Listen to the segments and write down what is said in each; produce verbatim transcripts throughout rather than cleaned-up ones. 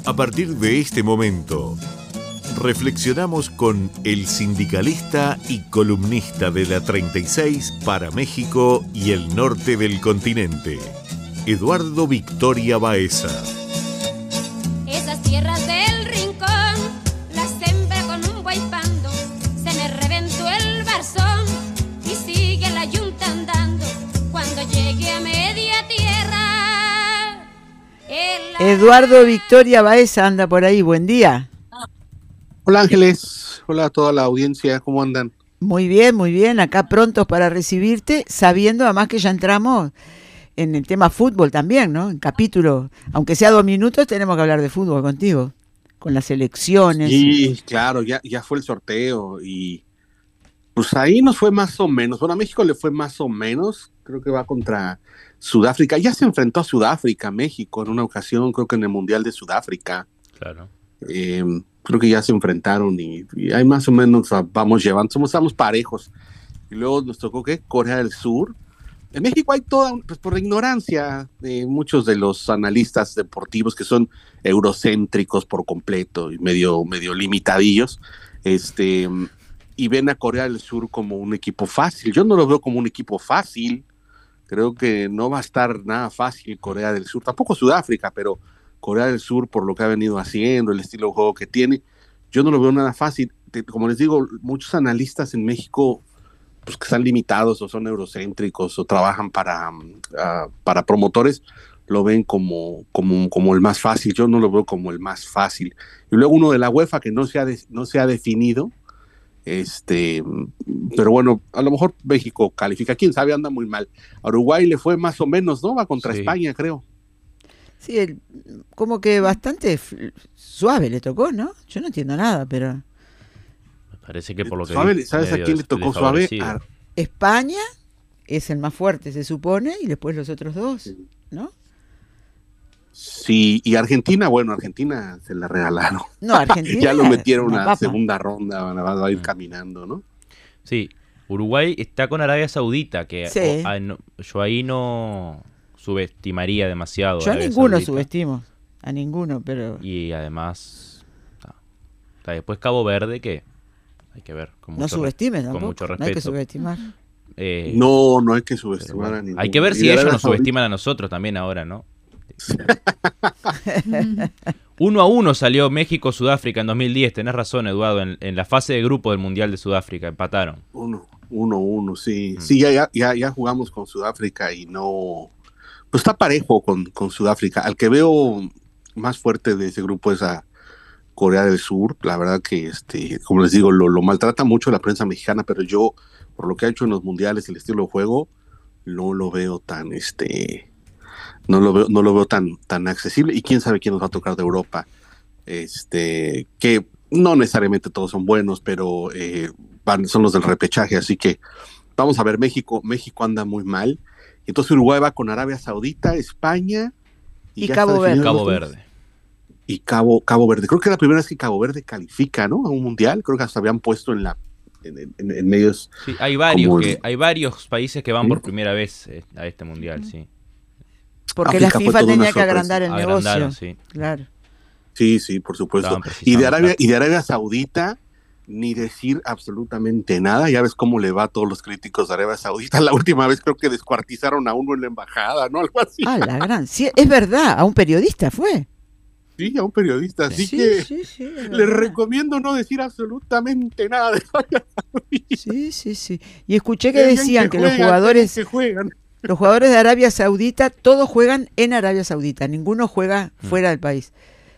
A partir de este momento, reflexionamos con el sindicalista y columnista de la treinta y seis para México y el norte del continente, Eduardo Victoria Baeza. Esas tierras del rincón las sembré con un guaypando, se me reventó el barzón y sigue la yunta andando. Cuando llegue a media tierra, el... Eduardo Victoria Baeza anda por ahí, buen día. Hola Ángeles, hola a toda la audiencia, ¿cómo andan? Muy bien, muy bien, acá prontos para recibirte, sabiendo además que ya entramos en el tema fútbol también, ¿no? En capítulo, aunque sea dos minutos, tenemos que hablar de fútbol contigo, con las elecciones. Sí, claro, ya, ya fue el sorteo y pues ahí nos fue más o menos, bueno, a México le fue más o menos, creo que va contra Sudáfrica, ya se enfrentó a Sudáfrica, México, en una ocasión, creo que en el Mundial de Sudáfrica. Claro. Eh, creo que ya se enfrentaron y, y ahí más o menos vamos llevando, somos, estamos parejos. Y luego nos tocó, ¿qué? Corea del Sur. En México hay toda, pues por ignorancia de muchos de los analistas deportivos que son eurocéntricos por completo y medio, medio limitadillos, este, y ven a Corea del Sur como un equipo fácil. Yo no lo veo como un equipo fácil, creo que no va a estar nada fácil Corea del Sur, tampoco Sudáfrica, pero Corea del Sur por lo que ha venido haciendo, el estilo de juego que tiene, yo no lo veo nada fácil. Como les digo, muchos analistas en México pues que están limitados o son eurocéntricos o trabajan para, uh, para promotores, lo ven como, como, como el más fácil. Yo no lo veo como el más fácil. Y luego uno de la UEFA que no se ha, de, no se ha definido, este, pero bueno, a lo mejor México califica, quién sabe, anda muy mal. A Uruguay le fue más o menos, ¿no? Va contra sí. España, creo. Sí, el, como que bastante suave le tocó, ¿no? Yo no entiendo nada, pero... Parece que por lo que suave, vi, ¿sabes a quién le tocó suave? A... España es el más fuerte, se supone, y después los otros dos, ¿no? Sí, y Argentina, bueno, Argentina se la regalaron. No, Argentina. Ya lo metieron a papa. segunda ronda, va a ir caminando, ¿no? Sí, Uruguay está con Arabia Saudita, que sí. o, a, no, yo ahí no subestimaría demasiado. Yo a ninguno Saudita. subestimo, a ninguno, pero... Y además, está, está después Cabo Verde, que... Hay que ver. Con no mucho subestimes con tampoco, mucho respeto. No hay que subestimar. Eh, no, no hay que subestimar bueno, a ninguno. Hay que ver si ellos nos subestiman a nosotros también ahora, ¿no? Uno a uno salió México-Sudáfrica en dos mil diez, tenés razón, Eduardo, en, en la fase de grupo del Mundial de Sudáfrica, empataron. Uno, uno, uno, sí. Mm. Sí, ya, ya, ya jugamos con Sudáfrica y no... Pues está parejo con, con Sudáfrica. Al que veo más fuerte de ese grupo es a Corea del Sur. La verdad que, este, como les digo, lo, lo maltrata mucho la prensa mexicana, pero yo, por lo que ha hecho en los mundiales, el estilo de juego, no lo veo tan, este, no lo veo, no lo veo tan, tan accesible. Y quién sabe quién nos va a tocar de Europa, este, que no necesariamente todos son buenos, pero eh, van, son los del repechaje, así que vamos a ver. México, México anda muy mal. Entonces Uruguay va con Arabia Saudita, España y, y Cabo Verde. Cabo Verde. Y Cabo, Cabo Verde. Creo que es la primera vez que Cabo Verde califica, ¿no? A un mundial. Creo que hasta habían puesto en la en, en, en medios. Sí, hay varios que, hay varios países que van ¿sí? por primera vez a este mundial, sí. Porque África la FIFA tenía que agrandar el negocio. Sí. Claro. Sí, sí, por supuesto. Y de Arabia, y de Arabia Saudita, ni decir absolutamente nada. Ya ves cómo le va a todos los críticos de Arabia Saudita. La última vez creo que descuartizaron a uno en la embajada, ¿no? Algo así. Ah, la gran. Sí, es verdad, a un periodista fue. Sí, a un periodista, así sí, que sí, sí, les recomiendo no decir absolutamente nada de Arabia Saudita. Sí, sí, sí. Y escuché que decían que, que juegan, los jugadores que juegan. Los jugadores de Arabia Saudita, todos juegan en Arabia Saudita, ninguno juega mm. fuera del país.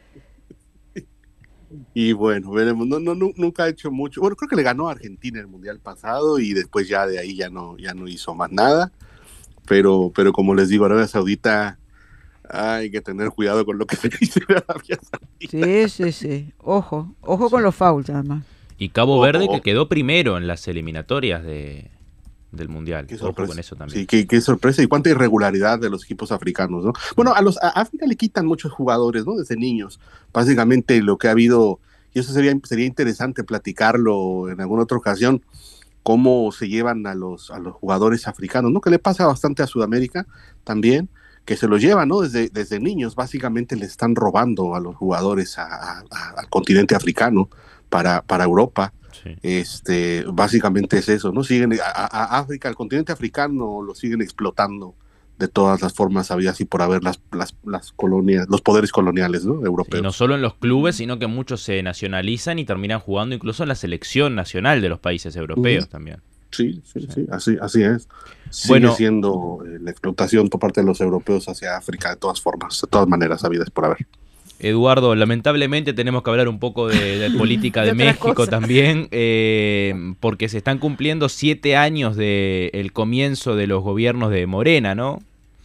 Y bueno, veremos, no, no, no, nunca ha hecho mucho. Bueno, creo que le ganó a Argentina el mundial pasado y después ya de ahí ya no, ya no hizo más nada. Pero, pero como les digo, Arabia Saudita, hay que tener cuidado con lo que se dice de Arabia Sí, Saudita. sí, sí. Ojo, ojo sí. con los fouls además. Y Cabo ojo, Verde ojo. que quedó primero en las eliminatorias de, del mundial. Qué ojo con eso también. Sí, qué, qué sorpresa y cuánta irregularidad de los equipos africanos, ¿no? Bueno, a los a África le quitan muchos jugadores, ¿no? Desde niños. Básicamente lo que ha habido, y eso sería, sería interesante platicarlo en alguna otra ocasión, cómo se llevan a los, a los jugadores africanos, ¿no? Que le pasa bastante a Sudamérica también. que se los llevan, ¿no? Desde, desde niños, básicamente le están robando a los jugadores a, a, a, al continente africano para, para Europa. Sí. Este, básicamente es eso, ¿no? Siguen a, a África, al continente africano lo siguen explotando de todas las formas habidas y por haber las, las, las colonias, los poderes coloniales, ¿no? Europeos. Y no solo en los clubes, sino que muchos se nacionalizan y terminan jugando incluso en la selección nacional de los países europeos uh-huh. también. Sí, sí, sí, sí, así, así es. Sigue bueno, siendo eh, la explotación por parte de los europeos hacia África de todas formas, de todas maneras habidas por haber. Eduardo, lamentablemente tenemos que hablar un poco de, de política de, de México cosa. también, eh, porque se están cumpliendo siete años del comienzo de los gobiernos de Morena, ¿no?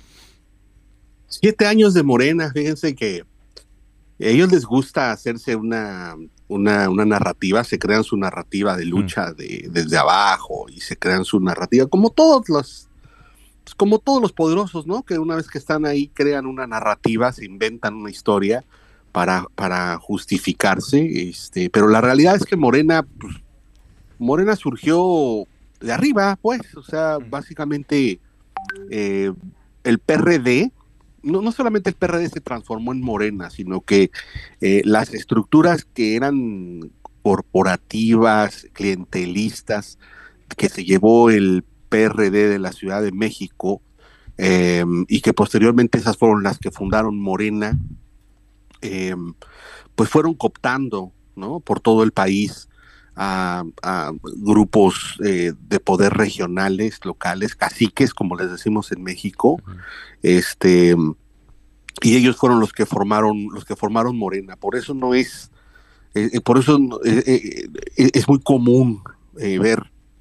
Siete años de Morena, fíjense que a ellos les gusta hacerse una, una, una narrativa, se crean su narrativa de lucha mm. de, desde abajo y se crean su narrativa, como todos los, como todos los poderosos, ¿no? Que una vez que están ahí crean una narrativa, se inventan una historia para, para justificarse, este, pero la realidad es que Morena, pues, Morena surgió de arriba, pues, o sea, básicamente eh, el P R D, No, no solamente el P R D se transformó en Morena, sino que eh, las estructuras que eran corporativas, clientelistas, que se llevó el P R D de la Ciudad de México, eh, y que posteriormente esas fueron las que fundaron Morena, eh, pues fueron cooptando, ¿no? Por todo el país a, a grupos eh, de poder regionales, locales, caciques, como les decimos en México, uh-huh. este, y ellos fueron los que formaron, los que formaron Morena. Por eso no es, eh, por eso eh, eh, es muy común eh, ver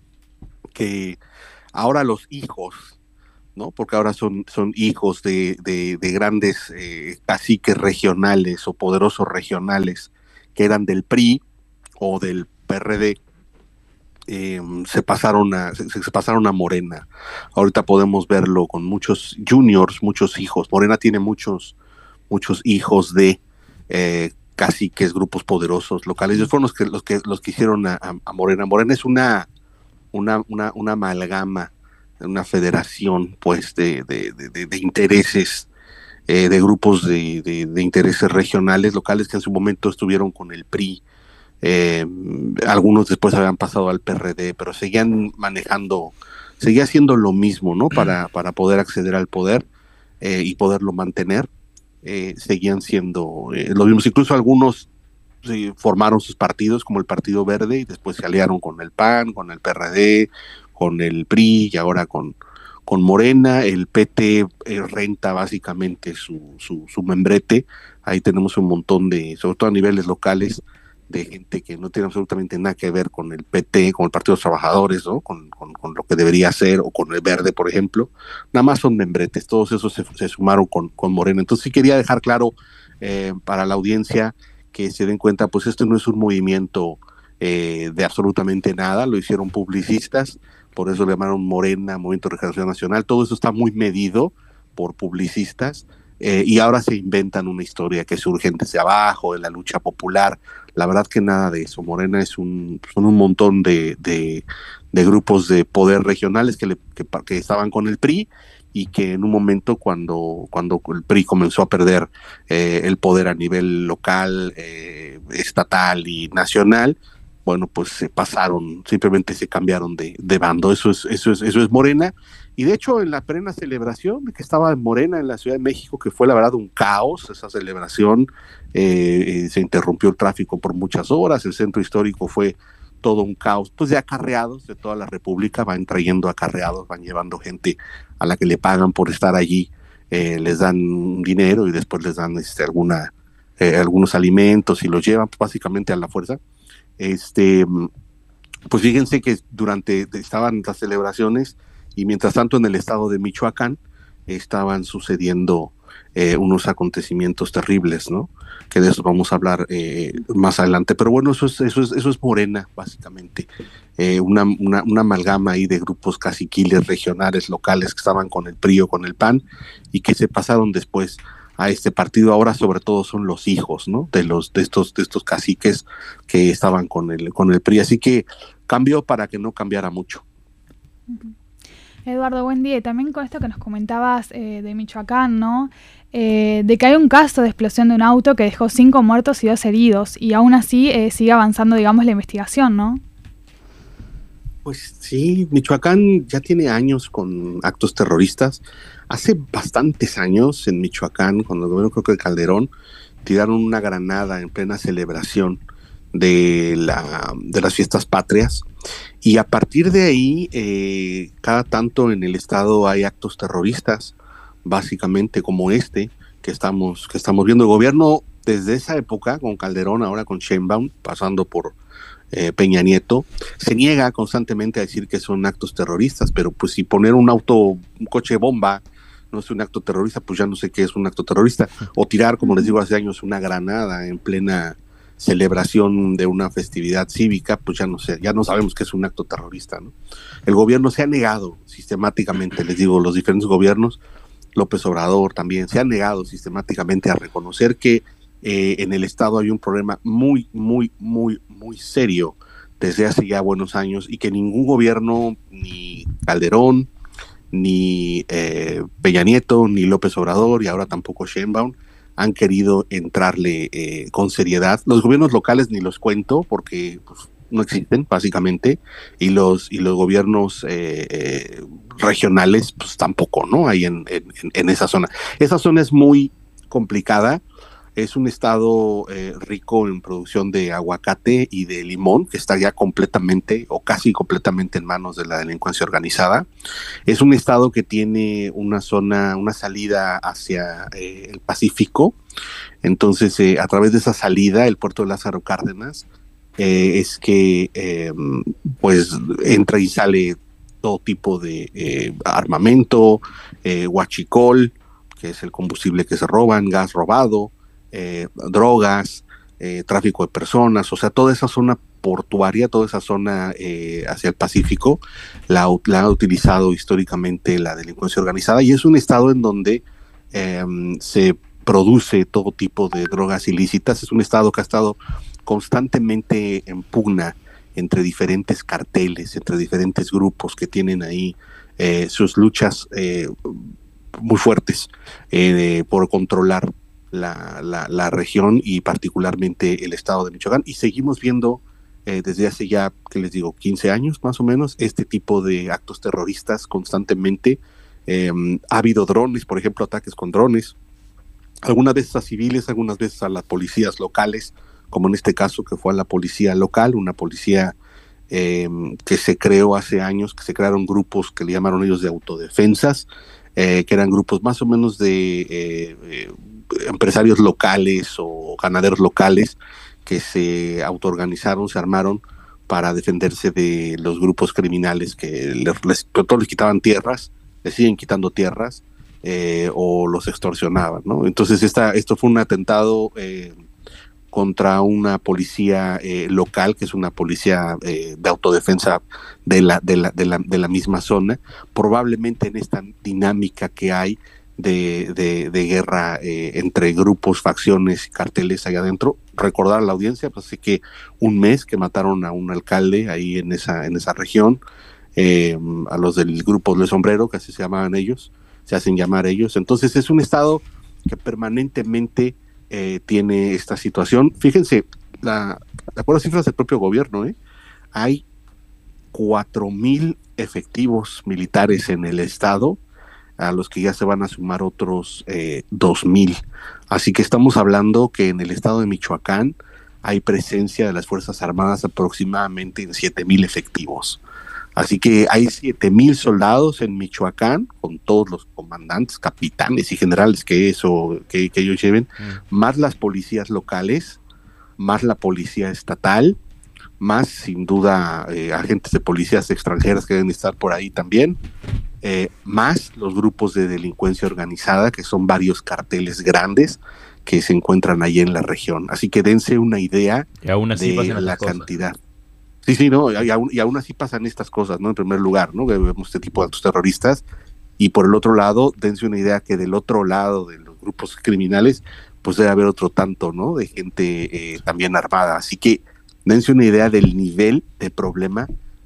que ahora los hijos, ¿no? Porque ahora son, son hijos de, de, de grandes eh, caciques regionales o poderosos regionales que eran del P R I o del P R D, eh, se pasaron a se, se pasaron a Morena. Ahorita podemos verlo con muchos juniors, muchos hijos. Morena tiene muchos muchos hijos de eh, caciques, grupos poderosos locales. Ellos fueron los que los que los que hicieron a, a Morena. Morena es una una una, una amalgama, una federación, pues, de de, de, de intereses, eh, de grupos de, de, de intereses regionales, locales, que en su momento estuvieron con el P R I. Eh, algunos después habían pasado al P R D, pero seguían manejando, seguía haciendo lo mismo, ¿no? Para, para poder acceder al poder eh, y poderlo mantener, eh, seguían siendo eh, los mismos. Incluso algunos sí, formaron sus partidos, como el Partido Verde, y después se aliaron con el P A N, con el P R D, con el P R I y ahora con, con Morena. El P T eh, renta básicamente su, su, su membrete. Ahí tenemos un montón de, sobre todo a niveles locales, de gente que no tiene absolutamente nada que ver con el P T, con el Partido de los Trabajadores, ¿no? Con, con, con lo que debería ser, o con el Verde, por ejemplo. Nada más son membretes, todos esos se, se sumaron con, con Morena. Entonces sí quería dejar claro eh, para la audiencia que se den cuenta, pues este no es un movimiento eh, de absolutamente nada, lo hicieron publicistas, por eso le llamaron Morena, Movimiento de Regeneración Nacional. Todo eso está muy medido por publicistas. Eh, y ahora se inventan una historia que surge desde abajo, de la lucha popular. La verdad que nada de eso. Morena es un, son un montón de, de, de grupos de poder regionales que, le, que, que estaban con el P R I y que en un momento cuando, cuando el P R I comenzó a perder eh, el poder a nivel local, eh, estatal y nacional, bueno, pues se pasaron, simplemente se cambiaron de, de bando. Eso es, eso es, eso es Morena. Y de hecho, en la plena celebración de que estaba en Morena en la Ciudad de México, que fue la verdad un caos, esa celebración, eh, eh, se interrumpió el tráfico por muchas horas, el centro histórico fue todo un caos, pues de acarreados de toda la República, van trayendo acarreados, van llevando gente a la que le pagan por estar allí, eh, les dan dinero y después les dan este, alguna, eh, algunos alimentos y los llevan pues, básicamente a la fuerza. Este, pues fíjense que durante, estaban las celebraciones, y mientras tanto en el estado de Michoacán estaban sucediendo eh, unos acontecimientos terribles, ¿no? Que de eso vamos a hablar eh, más adelante. Pero bueno, eso es, eso es, eso es Morena, básicamente. Eh, una, una, una amalgama ahí de grupos caciquiles regionales, locales, que estaban con el P R I o con el P A N, y que se pasaron después a este partido. Ahora sobre todo son los hijos, ¿no? De los, de estos, de estos caciques que estaban con el, con el P R I. Así que cambió para que no cambiara mucho. Uh-huh. Eduardo, buen día. Y también con esto que nos comentabas eh, de Michoacán, ¿no? Eh, de que hay un caso de explosión de un auto que dejó cinco muertos y dos heridos, y aún así eh, sigue avanzando, digamos, la investigación, ¿no? Pues sí, Michoacán ya tiene años con actos terroristas. Hace bastantes años en Michoacán, cuando el gobierno, creo que de Calderón, tiraron una granada en plena celebración de, la, de las fiestas patrias. Y a partir de ahí, eh, cada tanto en el estado hay actos terroristas, básicamente como este que estamos, que estamos viendo. El gobierno desde esa época, con Calderón, ahora con Sheinbaum, pasando por eh, Peña Nieto, se niega constantemente a decir que son actos terroristas, pero pues si poner un auto, un coche bomba, no es un acto terrorista, pues ya no sé qué es un acto terrorista. O tirar, como les digo hace años, una granada en plena celebración de una festividad cívica, pues ya no sé, ya no sabemos qué es un acto terrorista, ¿no? El gobierno se ha negado sistemáticamente, les digo, los diferentes gobiernos, López Obrador también, se ha negado sistemáticamente a reconocer que eh, en el estado hay un problema muy, muy, muy, muy serio desde hace ya buenos años, y que ningún gobierno, ni Calderón, ni eh, Peña Nieto, ni López Obrador, y ahora tampoco Sheinbaum, han querido entrarle eh, con seriedad. Los gobiernos locales ni los cuento porque pues, no existen básicamente, y los y los gobiernos eh, eh, regionales pues tampoco, ¿no? Hay en, en, en esa zona. Esa zona es muy complicada. Es un estado eh, rico en producción de aguacate y de limón, que está ya completamente o casi completamente en manos de la delincuencia organizada. Es un estado que tiene una zona, una salida hacia eh, el Pacífico. Entonces, eh, a través de esa salida, el puerto de Lázaro Cárdenas, eh, es que eh, pues entra y sale todo tipo de eh, armamento, eh, huachicol, que es el combustible que se roban, gas robado, Eh, drogas, eh, tráfico de personas, o sea, toda esa zona portuaria, toda esa zona eh, hacia el Pacífico, la, la ha utilizado históricamente la delincuencia organizada, y es un estado en donde eh, se produce todo tipo de drogas ilícitas. Es un estado que ha estado constantemente en pugna entre diferentes carteles, entre diferentes grupos que tienen ahí eh, sus luchas eh, muy fuertes eh, por controlar La, la, la región y particularmente el estado de Michoacán, y seguimos viendo eh, desde hace ya, ¿qué les digo?, quince años más o menos, este tipo de actos terroristas constantemente. Eh, ha habido drones, por ejemplo, ataques con drones, algunas veces a civiles, algunas veces a las policías locales, como en este caso que fue a la policía local, una policía eh, que se creó hace años, que se crearon grupos que le llamaron ellos de autodefensas, eh, que eran grupos más o menos de eh, eh, empresarios locales o ganaderos locales que se autoorganizaron, se armaron para defenderse de los grupos criminales que les, les, todos les quitaban tierras, les siguen quitando tierras eh, o los extorsionaban, ¿no? Entonces esta, esto fue un atentado eh, contra una policía eh, local, que es una policía eh, de autodefensa de la, de, la, de, la, de la misma zona, probablemente en esta dinámica que hay De, de, de guerra eh, entre grupos, facciones y carteles allá adentro. Recordar a la audiencia, pues sí que un mes que mataron a un alcalde ahí en esa en esa región, eh, a los del grupo de Sombrero, que así se llamaban ellos, se hacen llamar ellos. Entonces es un estado que permanentemente eh, tiene esta situación. Fíjense, la, de acuerdo a cifras del propio gobierno, ¿eh? hay cuatro mil efectivos militares en el estado, a los que ya se van a sumar otros eh, dos mil. Así que estamos hablando que en el estado de Michoacán hay presencia de las Fuerzas Armadas aproximadamente en siete mil efectivos. Así que hay siete mil soldados en Michoacán, con todos los comandantes, capitanes y generales que eso que, que ellos lleven, mm. más las policías locales, más la policía estatal, más sin duda eh, agentes de policías extranjeras que deben estar por ahí también, eh, más los grupos de delincuencia organizada, que son varios carteles grandes que se encuentran ahí en la región. Así que dense una idea y aún así de la cantidad. Sí, sí, no, y aún, y aún así pasan estas cosas, ¿no? En primer lugar, ¿no? Vemos este tipo de actos terroristas, y por el otro lado, dense una idea que del otro lado de los grupos criminales, pues debe haber otro tanto, ¿no? De gente eh, también armada. Así que dense una idea del nivel de problema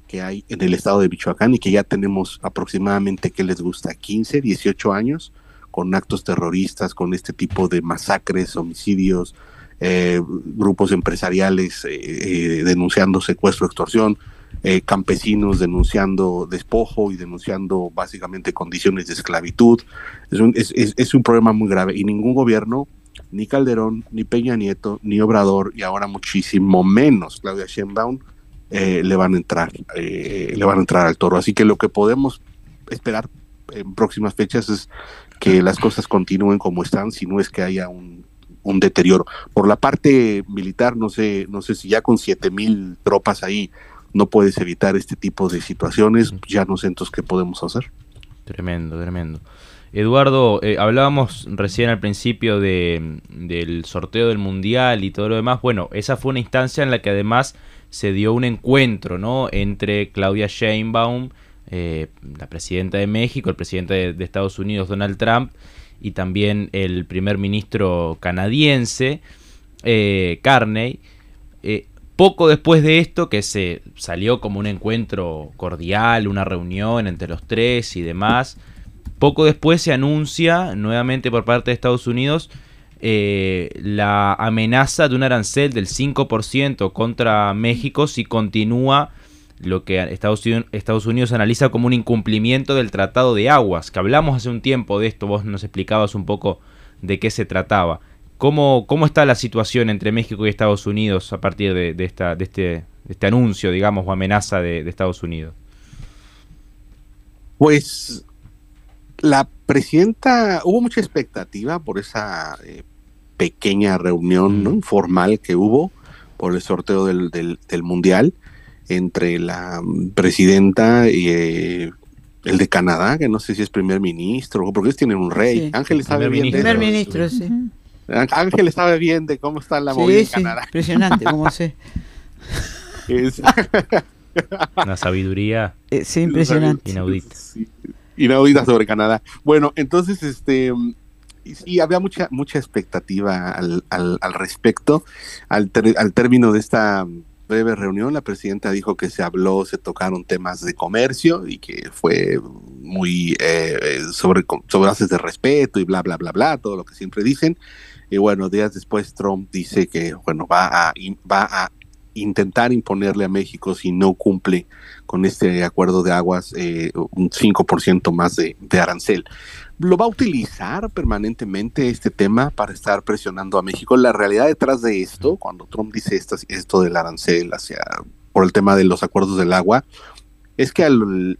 que hay en el estado de Michoacán y que ya tenemos aproximadamente, ¿qué les gusta? quince, dieciocho años, con actos terroristas, con este tipo de masacres, homicidios, eh, grupos empresariales eh, eh, denunciando secuestro, extorsión, eh, campesinos denunciando despojo y denunciando básicamente condiciones de esclavitud. Es un, es, es, es un problema muy grave y ningún gobierno, ni Calderón, ni Peña Nieto, ni Obrador, y ahora muchísimo menos Claudia Sheinbaum, eh, le van a entrar, eh, le van a entrar al toro. Así que lo que podemos esperar en próximas fechas es que las cosas continúen como están, si no es que haya un, un deterioro. Por la parte militar, no sé, no sé si ya con siete mil tropas ahí no puedes evitar este tipo de situaciones, ya no sé entonces qué podemos hacer. Tremendo, tremendo. Eduardo, eh, hablábamos recién al principio de, del sorteo del Mundial y todo lo demás. Bueno, esa fue una instancia en la que además se dio un encuentro, ¿no?, entre Claudia Sheinbaum, eh, la presidenta de México, el presidente de, de Estados Unidos, Donald Trump, y también el primer ministro canadiense, eh, Carney. Eh, poco después de esto, que se salió como un encuentro cordial, una reunión entre los tres y demás, poco después se anuncia nuevamente por parte de Estados Unidos eh, la amenaza de un arancel del cinco por ciento contra México si continúa lo que Estados Unidos, Estados Unidos analiza como un incumplimiento del Tratado de Aguas, que hablamos hace un tiempo de esto, vos nos explicabas un poco de qué se trataba. ¿Cómo, cómo está la situación entre México y Estados Unidos a partir de, de, esta, de, este, de este anuncio, digamos, o amenaza de, de Estados Unidos? Pues la presidenta, hubo mucha expectativa por esa eh, pequeña reunión, ¿no?, informal que hubo por el sorteo del, del, del Mundial entre la presidenta y eh, el de Canadá, que no sé si es primer ministro, porque ellos tienen un rey. Sí. Ángel sabe bien Primer de ministro, sí. Ángel sabe bien de cómo está la Sí, movida en sí, Canadá. impresionante, cómo sé. Es Una sabiduría Eh, sí, impresionante. inaudita. Sí, inaudita sobre Canadá. Bueno, entonces, este, y, y había mucha mucha expectativa al, al, al respecto. Al, ter, al término de esta breve reunión, la presidenta dijo que se habló, se tocaron temas de comercio y que fue muy eh, sobre, sobre bases de respeto y bla, bla, bla, bla, todo lo que siempre dicen. Y bueno, días después Trump dice que, bueno, va a, va a intentar imponerle a México, si no cumple con este acuerdo de aguas, eh, un cinco por ciento más de, de arancel. ¿Lo va a utilizar permanentemente este tema para estar presionando a México? La realidad detrás de esto, cuando Trump dice esto, esto del arancel hacia, por el tema de los acuerdos del agua, es que al,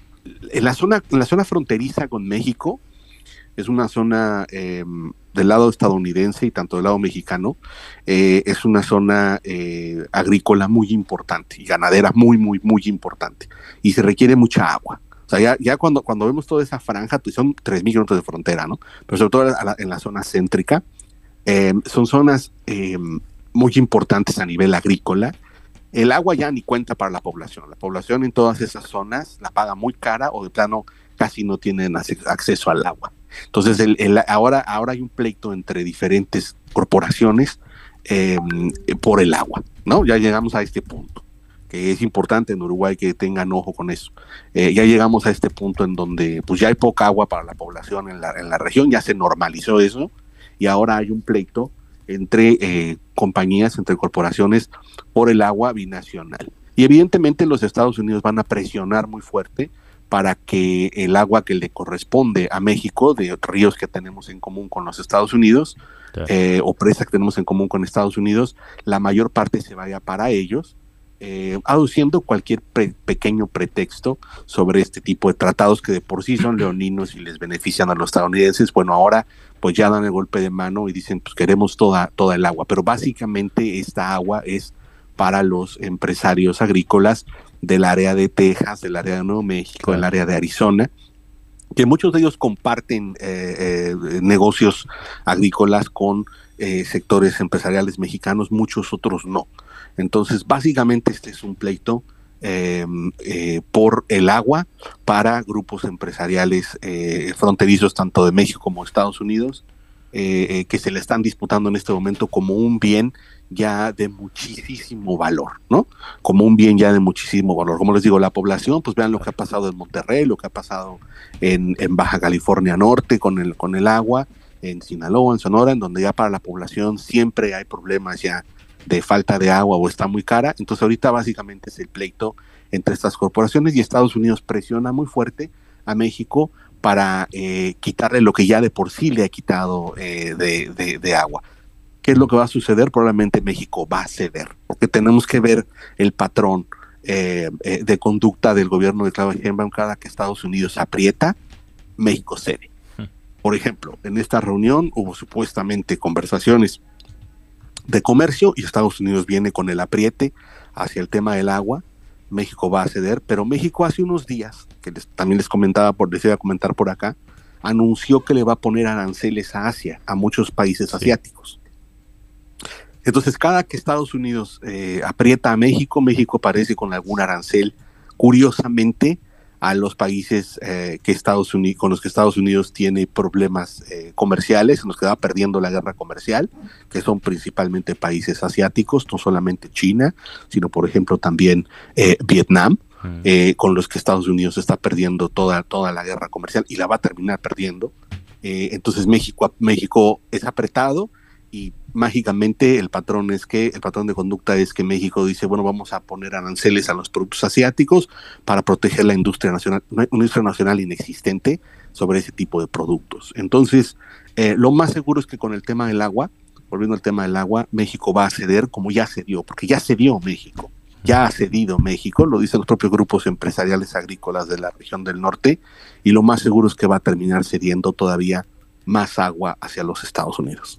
en, la zona, en la zona fronteriza con México, es una zona eh, del lado estadounidense y tanto del lado mexicano, eh, es una zona eh, agrícola muy importante y ganadera muy, muy, muy importante. Y se requiere mucha agua. O sea, ya, ya cuando, cuando vemos toda esa franja, pues son tres mil kilómetros de frontera, ¿no? Pero sobre todo la, en la zona céntrica, eh, son zonas eh, muy importantes a nivel agrícola. El agua ya ni cuenta para la población. La población en todas esas zonas la paga muy cara o de plano casi no tienen acceso al agua. Entonces, el, el, ahora, ahora hay un pleito entre diferentes corporaciones eh, por el agua, ¿no? Ya llegamos a este punto, que es importante en Uruguay que tengan ojo con eso. Eh, ya llegamos a este punto en donde pues ya hay poca agua para la población en la, en la región, ya se normalizó eso, y ahora hay un pleito entre eh, compañías, entre corporaciones por el agua binacional. Y evidentemente los Estados Unidos van a presionar muy fuerte para que el agua que le corresponde a México, de ríos que tenemos en común con los Estados Unidos, sí. eh, o presas que tenemos en común con Estados Unidos, la mayor parte se vaya para ellos, eh, aduciendo cualquier pre- pequeño pretexto sobre este tipo de tratados que de por sí son leoninos y les benefician a los estadounidenses. Bueno, ahora pues ya dan el golpe de mano y dicen, pues queremos toda, toda el agua, pero básicamente esta agua es para los empresarios agrícolas del área de Texas, del área de Nuevo México, claro. del área de Arizona, que muchos de ellos comparten eh, eh, negocios agrícolas con eh, sectores empresariales mexicanos, muchos otros no. Entonces, básicamente este es un pleito eh, eh, por el agua para grupos empresariales eh, fronterizos tanto de México como Estados Unidos, eh, eh, que se le están disputando en este momento como un bien ya de muchísimo valor, ¿no? Como un bien ya de muchísimo valor. Como les digo, la población, pues vean lo que ha pasado en Monterrey, lo que ha pasado en, en Baja California Norte con el, con el agua, en Sinaloa, en Sonora, en donde ya para la población siempre hay problemas ya de falta de agua o está muy cara. Entonces ahorita básicamente es el pleito entre estas corporaciones y Estados Unidos presiona muy fuerte a México para eh, quitarle lo que ya de por sí le ha quitado eh, de, de, de agua. ¿Qué es lo que va a suceder? Probablemente México va a ceder, porque tenemos que ver el patrón eh, eh, de conducta del gobierno de Claudia Sheinbaum. Cada que Estados Unidos aprieta, México cede. Por ejemplo, en esta reunión hubo supuestamente conversaciones de comercio y Estados Unidos viene con el apriete hacia el tema del agua. México va a ceder, pero México hace unos días, que les, también les comentaba, por les iba a comentar por acá, anunció que le va a poner aranceles a Asia, a muchos países sí. asiáticos. Entonces, cada que Estados Unidos eh, aprieta a México, México aparece con algún arancel, curiosamente, a los países eh, que Estados Unidos, con los que Estados Unidos tiene problemas eh, comerciales, en los que va perdiendo la guerra comercial, que son principalmente países asiáticos, no solamente China, sino por ejemplo también eh, Vietnam, mm. eh, con los que Estados Unidos está perdiendo toda, toda la guerra comercial y la va a terminar perdiendo. Eh, entonces México, México es apretado y mágicamente el patrón es que el patrón de conducta es que México dice, bueno, vamos a poner aranceles a los productos asiáticos para proteger la industria nacional, una industria nacional inexistente sobre ese tipo de productos. Entonces, eh, lo más seguro es que con el tema del agua, volviendo al tema del agua, México va a ceder como ya cedió, porque ya cedió México, ya ha cedido México, lo dicen los propios grupos empresariales agrícolas de la región del norte, y lo más seguro es que va a terminar cediendo todavía más agua hacia los Estados Unidos.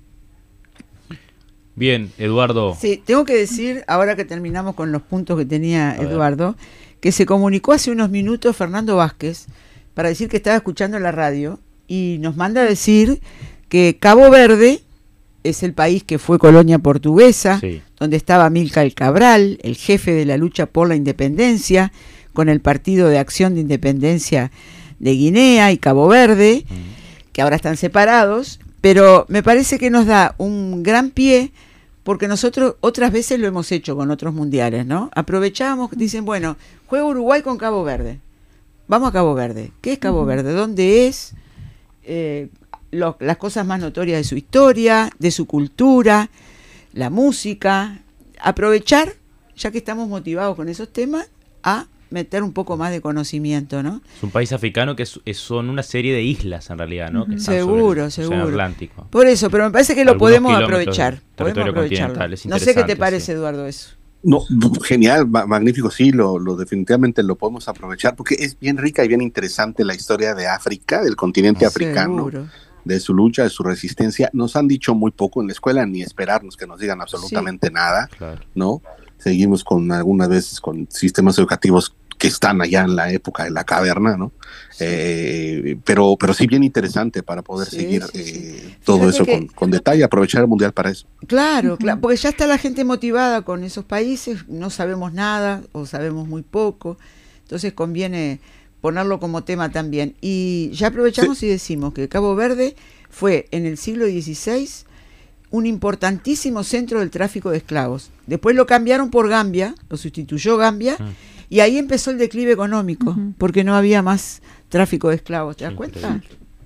Bien, Eduardo. Sí, tengo que decir, ahora que terminamos con los puntos que tenía Eduardo, que se comunicó hace unos minutos Fernando Vázquez para decir que estaba escuchando la radio y nos manda a decir que Cabo Verde es el país que fue colonia portuguesa, sí. donde estaba Amílcar Cabral, el jefe de la lucha por la independencia, con el Partido de Acción de Independencia de Guinea y Cabo Verde, mm. que ahora están separados, pero me parece que nos da un gran pie, porque nosotros otras veces lo hemos hecho con otros mundiales, ¿no? Aprovechamos, dicen, bueno, juega Uruguay con Cabo Verde. Vamos a Cabo Verde. ¿Qué es Cabo Verde? ¿Dónde es? Eh, lo, las cosas más notorias de su historia, de su cultura, la música. Aprovechar, ya que estamos motivados con esos temas, a meter un poco más de conocimiento, ¿no? Es un país africano que es, es, son una serie de islas en realidad, ¿no? Que seguro, el, seguro. El Atlántico. Por eso, pero me parece que lo Algunos podemos aprovechar. Podemos aprovecharlo. No sé qué te parece, sí. Eduardo, eso. No, genial, magnífico, sí, lo, lo definitivamente lo podemos aprovechar porque es bien rica y bien interesante la historia de África, del continente africano, seguro. De su lucha, de su resistencia. Nos han dicho muy poco en la escuela, ni esperarnos que nos digan absolutamente sí. nada, claro. ¿no? Seguimos con algunas veces con sistemas educativos que están allá en la época de la caverna, ¿no? Sí. Eh, pero, pero sí bien interesante para poder sí, seguir sí, sí. Eh, todo Fíjate eso que... con, con detalle, aprovechar el Mundial para eso. Claro, uh-huh. claro, porque ya está la gente motivada con esos países, no sabemos nada o sabemos muy poco, entonces conviene ponerlo como tema también. Y ya aprovechamos sí. y decimos que Cabo Verde fue en el siglo dieciséis un importantísimo centro del tráfico de esclavos. Después lo cambiaron por Gambia, lo sustituyó Gambia, uh-huh. y ahí empezó el declive económico, uh-huh. porque no había más tráfico de esclavos. ¿Te das cuenta?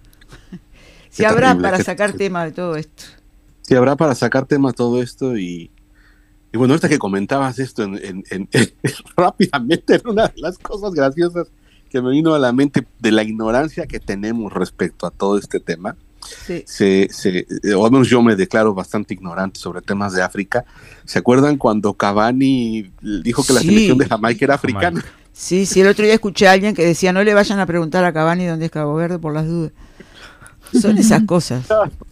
Si habrá terrible, para qué, sacar qué, tema de todo esto. Si habrá para sacar tema de todo esto y, y bueno, ahorita que comentabas esto en, en, en, en, rápidamente, era una de las cosas graciosas que me vino a la mente de la ignorancia que tenemos respecto a todo este tema. Sí. Se, se, o al menos yo me declaro bastante ignorante sobre temas de África. ¿Se acuerdan cuando Cavani dijo que sí. la selección de Jamaica era africana? Sí, sí, el otro día escuché a alguien que decía no le vayan a preguntar a Cavani dónde es Cabo Verde por las dudas. Son esas cosas.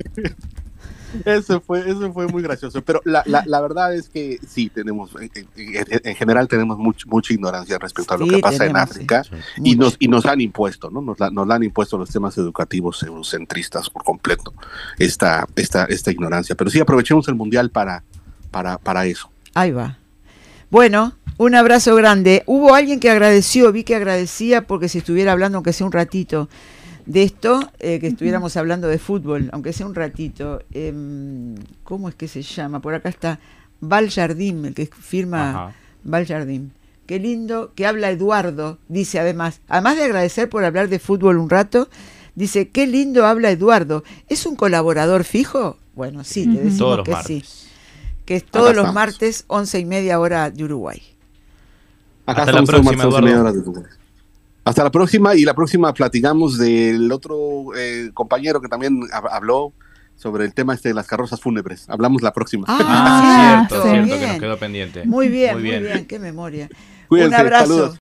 Eso fue, eso fue muy gracioso, pero la, la, la verdad es que sí, tenemos, en, en, en general tenemos much, mucha ignorancia respecto a lo sí, que pasa tenemos, en África sí, y, nos, y nos han impuesto, ¿no? Nos, la, nos la han impuesto los temas educativos eurocentristas por completo, esta, esta, esta ignorancia, pero sí aprovechemos el Mundial para, para, para eso. Ahí va. Bueno, un abrazo grande. Hubo alguien que agradeció, vi que agradecía porque si estuviera hablando aunque sea un ratito de esto, eh, que estuviéramos hablando de fútbol, aunque sea un ratito. Eh, ¿Cómo es que se llama? Por acá está Val Jardim, el que firma Ajá. Val Jardim. Qué lindo que habla Eduardo, dice además, además de agradecer por hablar de fútbol un rato, dice, qué lindo habla Eduardo. ¿Es un colaborador fijo? Bueno, sí, te decimos Todos los que martes. sí. Que es todos Acá los estamos. martes, once y media hora de Uruguay. Acá Hasta la estamos todos próxima, martes, once y media Eduardo. horas de fútbol. Hasta la próxima, y la próxima platicamos del otro eh, compañero que también hab- habló sobre el tema este de las carrozas fúnebres. Hablamos la próxima. Ah, Ah, cierto, sí. cierto, que Bien. nos quedó pendiente. Muy bien, Muy muy bien. bien, qué memoria. Cuídense, Un abrazo. saludos.